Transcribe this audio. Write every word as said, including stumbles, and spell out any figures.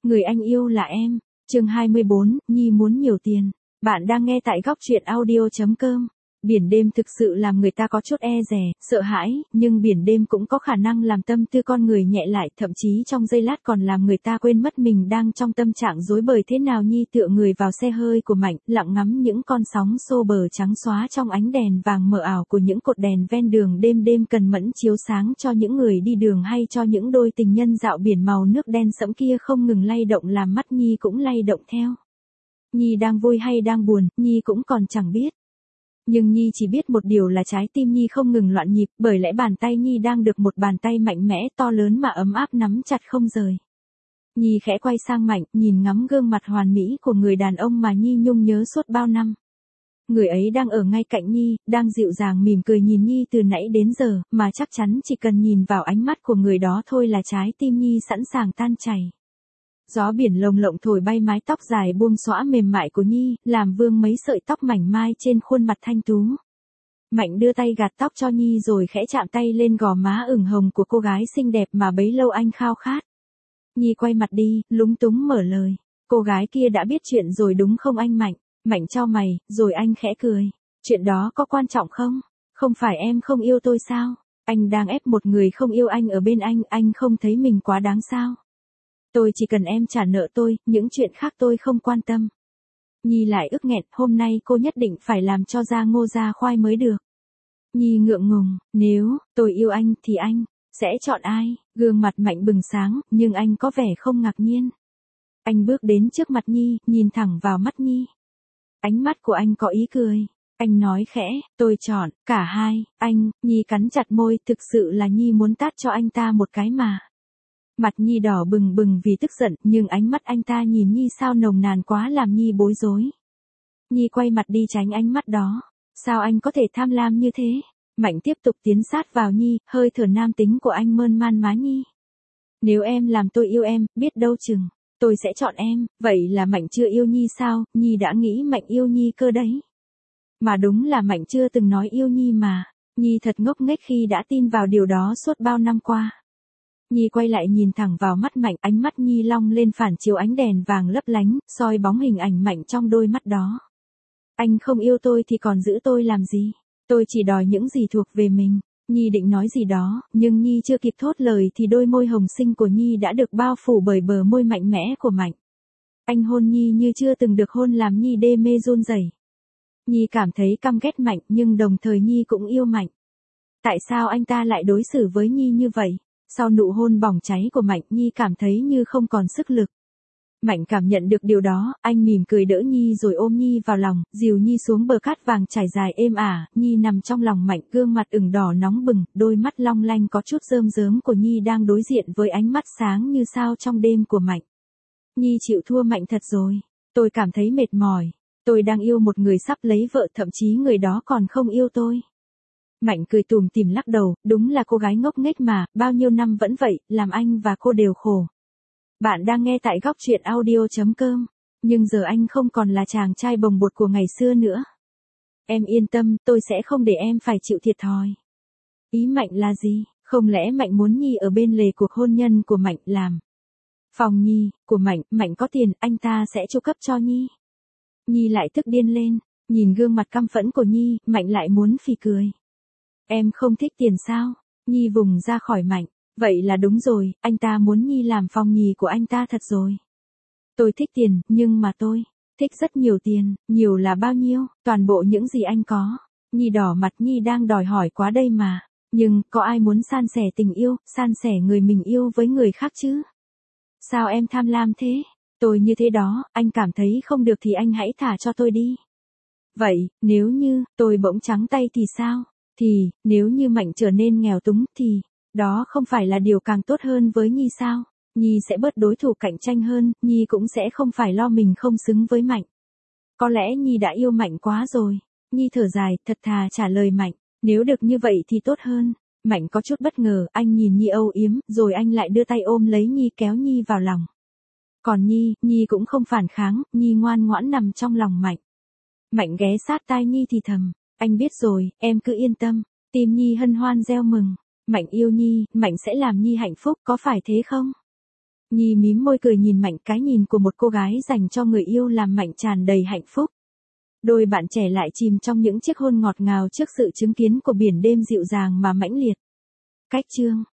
Người anh yêu là em. Chương hai mươi bốn, Nhi muốn nhiều tiền. Bạn đang nghe tại góc truyện audio chấm com. Biển đêm thực sự làm người ta có chút e dè, sợ hãi, nhưng biển đêm cũng có khả năng làm tâm tư con người nhẹ lại, thậm chí trong giây lát còn làm người ta quên mất mình đang trong tâm trạng rối bời thế nào. Nhi tựa người vào xe hơi của Mạnh, lặng ngắm những con sóng xô bờ trắng xóa trong ánh đèn vàng mờ ảo của những cột đèn ven đường đêm đêm cần mẫn chiếu sáng cho những người đi đường hay cho những đôi tình nhân dạo biển màu nước đen sẫm kia không ngừng lay động làm mắt Nhi cũng lay động theo. Nhi đang vui hay đang buồn, Nhi cũng còn chẳng biết. Nhưng Nhi chỉ biết một điều là trái tim Nhi không ngừng loạn nhịp, bởi lẽ bàn tay Nhi đang được một bàn tay mạnh mẽ to lớn mà ấm áp nắm chặt không rời. Nhi khẽ quay sang Mạnh, nhìn ngắm gương mặt hoàn mỹ của người đàn ông mà Nhi nhung nhớ suốt bao năm. Người ấy đang ở ngay cạnh Nhi, đang dịu dàng mỉm cười nhìn Nhi từ nãy đến giờ, mà chắc chắn chỉ cần nhìn vào ánh mắt của người đó thôi là trái tim Nhi sẵn sàng tan chảy. Gió biển lồng lộng thổi bay mái tóc dài buông xõa mềm mại của Nhi, làm vương mấy sợi tóc mảnh mai trên khuôn mặt thanh tú. Mạnh đưa tay gạt tóc cho Nhi rồi khẽ chạm tay lên gò má ửng hồng của cô gái xinh đẹp mà bấy lâu anh khao khát. Nhi quay mặt đi, lúng túng mở lời. Cô gái kia đã biết chuyện rồi đúng không anh Mạnh? Mạnh chau mày, rồi anh khẽ cười. Chuyện đó có quan trọng không? Không phải em không yêu tôi sao? Anh đang ép một người không yêu anh ở bên anh, anh không thấy mình quá đáng sao? Tôi chỉ cần em trả nợ tôi, những chuyện khác tôi không quan tâm. Nhi lại ức nghẹn, hôm nay cô nhất định phải làm cho ra ngô ra khoai mới được. Nhi ngượng ngùng, nếu tôi yêu anh thì anh sẽ chọn ai? Gương mặt Mạnh bừng sáng, nhưng anh có vẻ không ngạc nhiên. Anh bước đến trước mặt Nhi, nhìn thẳng vào mắt Nhi. Ánh mắt của anh có ý cười. Anh nói khẽ, tôi chọn cả hai. Anh, Nhi cắn chặt môi, thực sự là Nhi muốn tát cho anh ta một cái mà. Mặt Nhi đỏ bừng bừng vì tức giận, nhưng ánh mắt anh ta nhìn Nhi sao nồng nàn quá làm Nhi bối rối. Nhi quay mặt đi tránh ánh mắt đó. Sao anh có thể tham lam như thế? Mạnh tiếp tục tiến sát vào Nhi, hơi thở nam tính của anh mơn man má Nhi. Nếu em làm tôi yêu em, biết đâu chừng, tôi sẽ chọn em. Vậy là Mạnh chưa yêu Nhi sao? Nhi đã nghĩ Mạnh yêu Nhi cơ đấy. Mà đúng là Mạnh chưa từng nói yêu Nhi mà. Nhi thật ngốc nghếch khi đã tin vào điều đó suốt bao năm qua. Nhi quay lại nhìn thẳng vào mắt Mạnh, ánh mắt Nhi long lên phản chiếu ánh đèn vàng lấp lánh, soi bóng hình ảnh Mạnh trong đôi mắt đó. Anh không yêu tôi thì còn giữ tôi làm gì? Tôi chỉ đòi những gì thuộc về mình. Nhi định nói gì đó, nhưng Nhi chưa kịp thốt lời thì đôi môi hồng xinh của Nhi đã được bao phủ bởi bờ môi mạnh mẽ của Mạnh. Anh hôn Nhi như chưa từng được hôn làm Nhi đê mê run rẩy. Nhi cảm thấy căm ghét Mạnh nhưng đồng thời Nhi cũng yêu Mạnh. Tại sao anh ta lại đối xử với Nhi như vậy? Sau nụ hôn bỏng cháy của Mạnh, Nhi cảm thấy như không còn sức lực. Mạnh cảm nhận được điều đó, anh mỉm cười đỡ Nhi rồi ôm Nhi vào lòng, dìu Nhi xuống bờ cát vàng trải dài êm ả. Nhi nằm trong lòng Mạnh, gương mặt ửng đỏ nóng bừng, đôi mắt long lanh có chút rơm rớm của Nhi đang đối diện với ánh mắt sáng như sao trong đêm của Mạnh. Nhi chịu thua Mạnh thật rồi. Tôi cảm thấy mệt mỏi. Tôi đang yêu một người sắp lấy vợ, thậm chí người đó còn không yêu tôi. Mạnh cười tủm tỉm lắc đầu, đúng là cô gái ngốc nghếch mà, bao nhiêu năm vẫn vậy, làm anh và cô đều khổ. Bạn đang nghe tại góc truyện audio chấm com, nhưng giờ anh không còn là chàng trai bồng bột của ngày xưa nữa. Em yên tâm, tôi sẽ không để em phải chịu thiệt thòi. Ý Mạnh là gì? Không lẽ Mạnh muốn Nhi ở bên lề cuộc hôn nhân của Mạnh làm phòng Nhi của Mạnh? Mạnh có tiền, anh ta sẽ chu cấp cho Nhi. Nhi lại tức điên lên, nhìn gương mặt căm phẫn của Nhi, Mạnh lại muốn phì cười. Em không thích tiền sao? Nhi vùng ra khỏi Mạnh. Vậy là đúng rồi, anh ta muốn Nhi làm phòng nhì của anh ta thật rồi. Tôi thích tiền, nhưng mà tôi thích rất nhiều tiền. Nhiều là bao nhiêu? Toàn bộ những gì anh có. Nhi đỏ mặt, Nhi đang đòi hỏi quá đây mà. Nhưng, có ai muốn san sẻ tình yêu, san sẻ người mình yêu với người khác chứ? Sao em tham lam thế? Tôi như thế đó, anh cảm thấy không được thì anh hãy thả cho tôi đi. Vậy, nếu như, tôi bỗng trắng tay thì sao? Thì, nếu như Mạnh trở nên nghèo túng thì, đó không phải là điều càng tốt hơn với Nhi sao? Nhi sẽ bớt đối thủ cạnh tranh hơn, Nhi cũng sẽ không phải lo mình không xứng với Mạnh. Có lẽ Nhi đã yêu Mạnh quá rồi. Nhi thở dài, thật thà trả lời Mạnh, nếu được như vậy thì tốt hơn. Mạnh có chút bất ngờ, anh nhìn Nhi âu yếm, rồi anh lại đưa tay ôm lấy Nhi kéo Nhi vào lòng. Còn Nhi, Nhi cũng không phản kháng, Nhi ngoan ngoãn nằm trong lòng Mạnh. Mạnh ghé sát tai Nhi thì thầm, anh biết rồi, em cứ yên tâm. Tim Nhi hân hoan reo mừng. Mạnh yêu Nhi, Mạnh sẽ làm Nhi hạnh phúc, có phải thế không? Nhi mím môi cười nhìn Mạnh, cái nhìn của một cô gái dành cho người yêu làm Mạnh tràn đầy hạnh phúc. Đôi bạn trẻ lại chìm trong những chiếc hôn ngọt ngào trước sự chứng kiến của biển đêm dịu dàng mà mãnh liệt. Cách chương